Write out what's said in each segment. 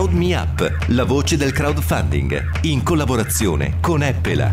Crowd Me Up, la voce del crowdfunding, in collaborazione con Eppela.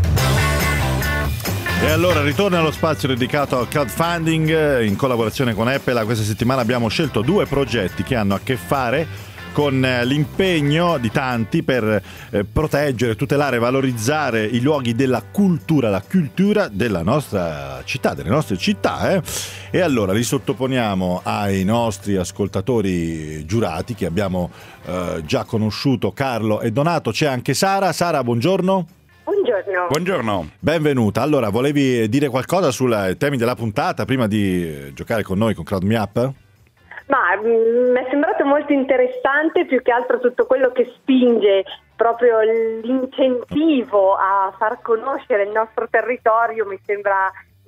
E allora ritorna allo spazio dedicato al crowdfunding in collaborazione con Eppela. Questa settimana abbiamo scelto 2 progetti che hanno a che fare con l'impegno di tanti per proteggere, tutelare, valorizzare i luoghi della cultura, la cultura della nostra città, delle nostre città. E allora li sottoponiamo ai nostri ascoltatori giurati che abbiamo già conosciuto, Carlo e Donato. C'è anche Sara. Sara, buongiorno. Buongiorno. Buongiorno. Benvenuta. Allora, volevi dire qualcosa sui temi della puntata prima di giocare con noi con Crowd Me Up? Ma mi è sembrato molto interessante, più che altro tutto quello che spinge proprio l'incentivo a far conoscere il nostro territorio. Mi sembra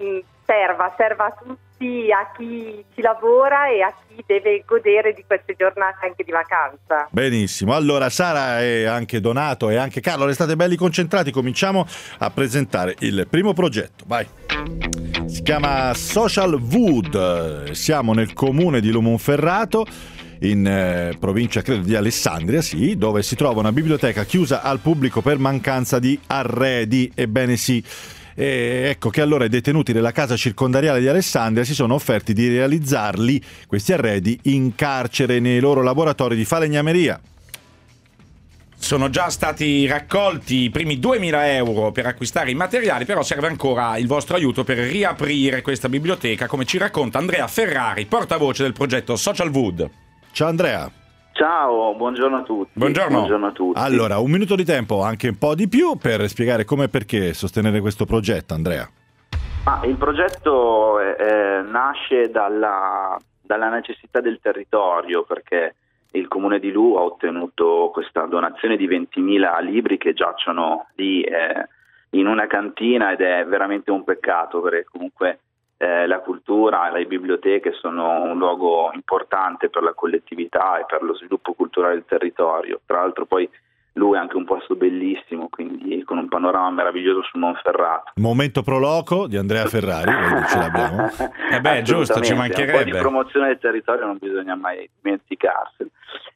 serva a tutti, a chi ci lavora e a chi deve godere di queste giornate anche di vacanza. Benissimo, allora Sara e anche Donato e anche Carlo, restate belli concentrati, cominciamo a presentare il primo progetto, vai. Si chiama Social Wood, siamo nel comune di Lumonferrato, in provincia credo di Alessandria, sì, dove si trova una biblioteca chiusa al pubblico per mancanza di arredi, ebbene sì. E ecco che allora i detenuti della casa circondariale di Alessandria si sono offerti di realizzarli, questi arredi, in carcere nei loro laboratori di falegnameria. Sono già stati raccolti i primi 2.000 euro per acquistare i materiali, però serve ancora il vostro aiuto per riaprire questa biblioteca, come ci racconta Andrea Ferrari, portavoce del progetto Social Wood. Ciao Andrea. Ciao, buongiorno a tutti. Buongiorno a tutti. Allora, un minuto di tempo, anche un po' di più, per spiegare come e perché sostenere questo progetto, Andrea. Il progetto nasce dalla necessità del territorio, perché il comune di Lu ha ottenuto questa donazione di 20.000 libri che giacciono lì in una cantina, ed è veramente un peccato, perché comunque la cultura e le biblioteche sono un luogo importante per la collettività e per lo sviluppo culturale del territorio. Tra l'altro poi lui è anche un posto bellissimo, quindi con un panorama meraviglioso sul Monferrato. Momento pro loco di Andrea Ferrari, ce l'abbiamo. Giusto, ci mancherebbe. Un po' di promozione del territorio non bisogna mai dimenticarselo.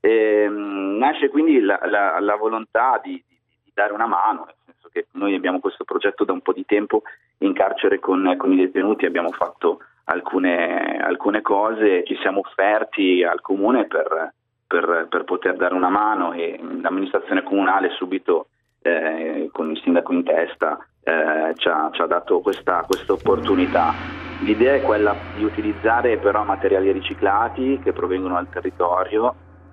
Nasce quindi la volontà di dare una mano, nel senso che noi abbiamo questo progetto da un po' di tempo in carcere con i detenuti, abbiamo fatto alcune cose, ci siamo offerti al comune per poter dare una mano, e l'amministrazione comunale subito con il sindaco in testa ci ha dato questa opportunità. L'idea è quella di utilizzare però materiali riciclati che provengono dal territorio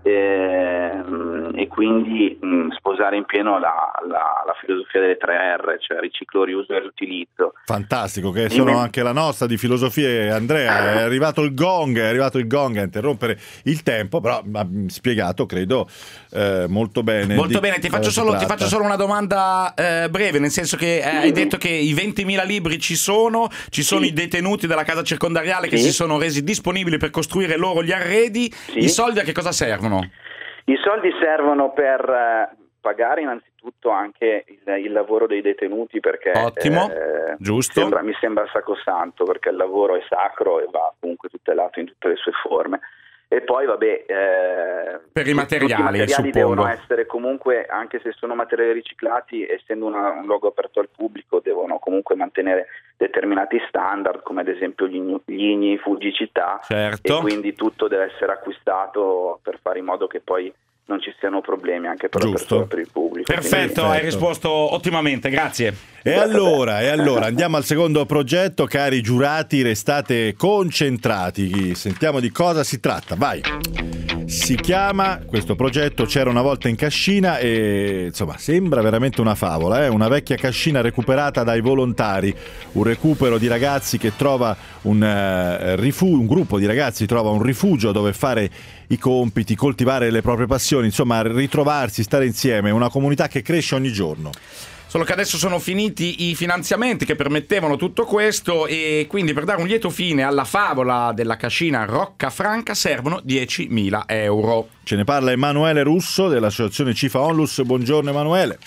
e quindi sposare in pieno la filosofia delle 3R, cioè riciclo, riuso e riutilizzo. Fantastico, che sono anche la nostra di filosofie. Andrea, è arrivato il gong a interrompere il tempo, però ha spiegato, credo, molto bene. Molto bene, ti faccio solo una domanda breve, nel senso che hai detto che i 20.000 libri ci sono i detenuti della casa circondariale che si sono resi disponibili per costruire loro gli arredi. I soldi a che cosa servono? I soldi servono per pagare innanzitutto anche il lavoro dei detenuti, perché ottimo, giusto. Mi sembra sacrosanto, perché il lavoro è sacro e va comunque tutelato in tutte le sue forme. E poi per i materiali devono essere comunque, anche se sono materiali riciclati, essendo un luogo aperto al pubblico, devono comunque mantenere determinati standard, come ad esempio gli ignii fugicità, certo. E quindi tutto deve essere acquistato per fare in modo che poi non ci siano problemi anche per il pubblico. Perfetto, hai risposto ottimamente, grazie. E allora andiamo al secondo progetto, cari giurati, restate concentrati, sentiamo di cosa si tratta, vai. Si chiama, questo progetto, C'era una volta in cascina, e insomma sembra veramente una favola, una vecchia cascina recuperata dai volontari, un recupero di ragazzi che trova un gruppo di ragazzi trova un rifugio dove fare i compiti, coltivare le proprie passioni, insomma ritrovarsi, stare insieme, una comunità che cresce ogni giorno. Solo che adesso sono finiti i finanziamenti che permettevano tutto questo, e quindi per dare un lieto fine alla favola della cascina Roccafranca servono 10.000 euro. Ce ne parla Emanuele Russo dell'associazione Cifa Onlus. Buongiorno Emanuele.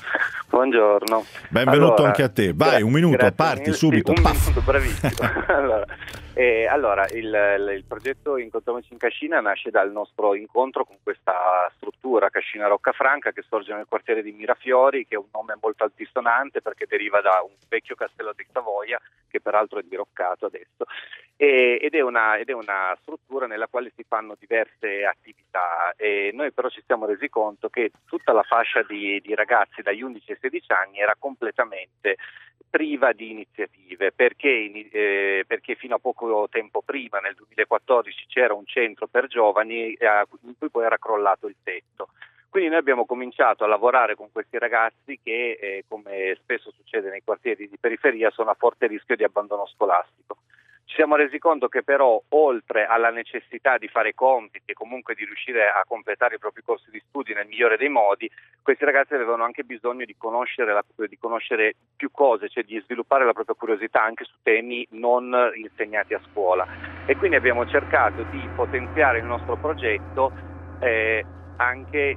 Buongiorno. Benvenuto anche a te. Vai, un minuto, grazie parti mille. subito. Sì, un minuto, bravissimo. Allora, Allora, il progetto Incontriamoci in Cascina nasce dal nostro incontro con questa struttura Cascina Roccafranca, che sorge nel quartiere di Mirafiori, che è un nome molto altisonante perché deriva da un vecchio castello di Savoia, che peraltro è diroccato adesso, ed è una struttura nella quale si fanno diverse attività. E noi però ci siamo resi conto che tutta la fascia di ragazzi dagli 11 ai 16 anni era completamente priva di iniziative, perché fino a poco tempo prima, nel 2014, c'era un centro per giovani in cui poi era crollato il tetto. Quindi noi abbiamo cominciato a lavorare con questi ragazzi che, come spesso succede nei quartieri di periferia, sono a forte rischio di abbandono scolastico. Ci siamo resi conto che però, oltre alla necessità di fare compiti e comunque di riuscire a completare i propri corsi di studi nel migliore dei modi, questi ragazzi avevano anche bisogno di conoscere più cose, cioè di sviluppare la propria curiosità anche su temi non insegnati a scuola. E quindi abbiamo cercato di potenziare il nostro progetto anche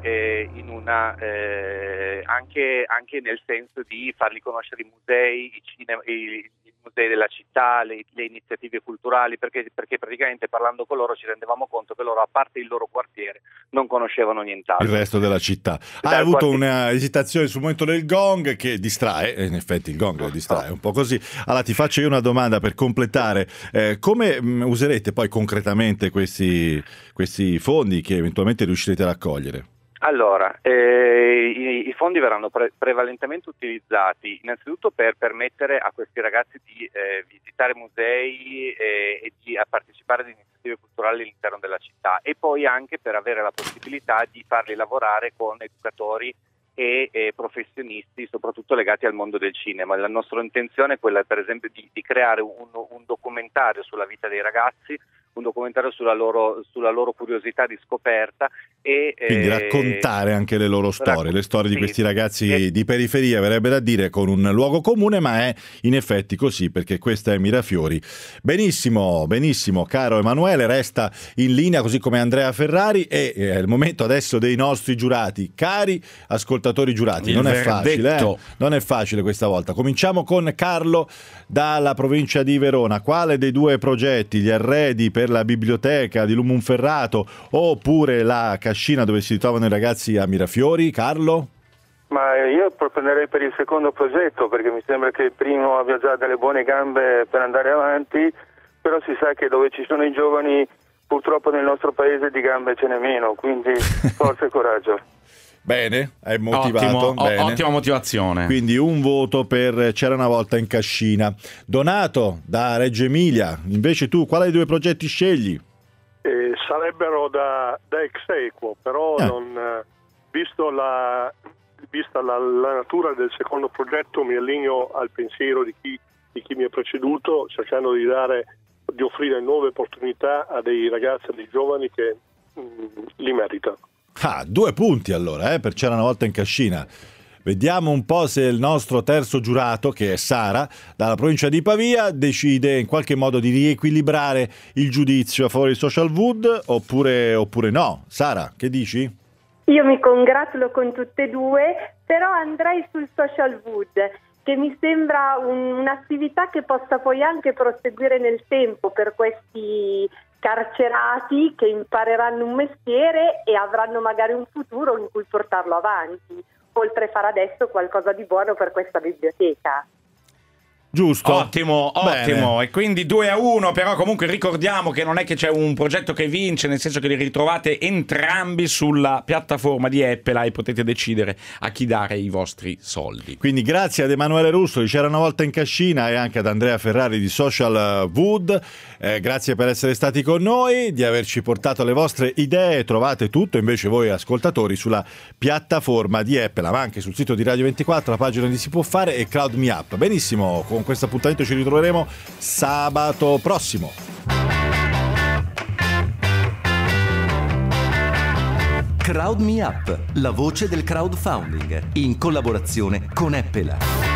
nel senso di farli conoscere i musei, i musei della città, le iniziative culturali, perché praticamente parlando con loro ci rendevamo conto che loro, a parte il loro quartiere, non conoscevano nient'altro. Il resto della città. Hai avuto una esitazione sul momento del gong che distrae, e in effetti il gong distrae un po' così. Allora ti faccio io una domanda per completare. Come userete poi concretamente questi fondi che eventualmente riuscirete a raccogliere? Allora, i fondi verranno prevalentemente utilizzati innanzitutto per permettere a questi ragazzi di visitare musei e di partecipare ad iniziative culturali all'interno della città, e poi anche per avere la possibilità di farli lavorare con educatori e professionisti, soprattutto legati al mondo del cinema. La nostra intenzione è quella, per esempio, di creare un documentario sulla vita dei ragazzi, un documentario sulla loro curiosità di scoperta, e quindi raccontare anche le loro storie, le storie di questi ragazzi di periferia, verrebbe da dire, con un luogo comune, ma è in effetti così, perché questa è Mirafiori. Benissimo, caro Emanuele, resta in linea così come Andrea Ferrari, e è il momento adesso dei nostri giurati. Cari ascoltatori giurati, non è facile questa volta. Cominciamo con Carlo dalla provincia di Verona. Quale dei due progetti, gli arredi per la biblioteca di Lumonferrato oppure la cascina dove si trovano i ragazzi a Mirafiori? Carlo? Ma io proporrei per il secondo progetto, perché mi sembra che il primo abbia già delle buone gambe per andare avanti, però si sa che dove ci sono i giovani purtroppo nel nostro paese di gambe ce n'è meno, quindi forza e coraggio. Bene, è motivato. Ottima motivazione. Quindi un voto per C'era una volta in Cascina. Donato da Reggio Emilia, invece tu quale dei due progetti scegli? Sarebbero da ex equo, però vista la natura del secondo progetto mi allineo al pensiero di chi mi ha preceduto, cercando di offrire nuove opportunità a dei ragazzi, a dei giovani che li meritano. 2 punti allora per C'era una volta in Cascina. Vediamo un po' se il nostro terzo giurato, che è Sara, dalla provincia di Pavia, decide in qualche modo di riequilibrare il giudizio a favore di Social Wood oppure no. Sara, che dici? Io mi congratulo con tutte e due, però andrei sul Social Wood, che mi sembra un'attività che possa poi anche proseguire nel tempo per questi carcerati che impareranno un mestiere e avranno magari un futuro in cui portarlo avanti, oltre a fare adesso qualcosa di buono per questa biblioteca. Giusto. Ottimo. E quindi 2-1, però comunque ricordiamo che non è che c'è un progetto che vince, nel senso che li ritrovate entrambi sulla piattaforma di Eppela e potete decidere a chi dare i vostri soldi. Quindi grazie ad Emanuele Russo di C'era una volta in Cascina e anche ad Andrea Ferrari di Social Wood. Grazie per essere stati con noi, di averci portato le vostre idee. Trovate tutto invece voi ascoltatori sulla piattaforma di Eppela, ma anche sul sito di Radio 24, la pagina di Si Può Fare e Crowd Me Up. Benissimo, con questo appuntamento ci ritroveremo sabato prossimo. Crowd Me Up, la voce del crowdfunding, in collaborazione con Eppela.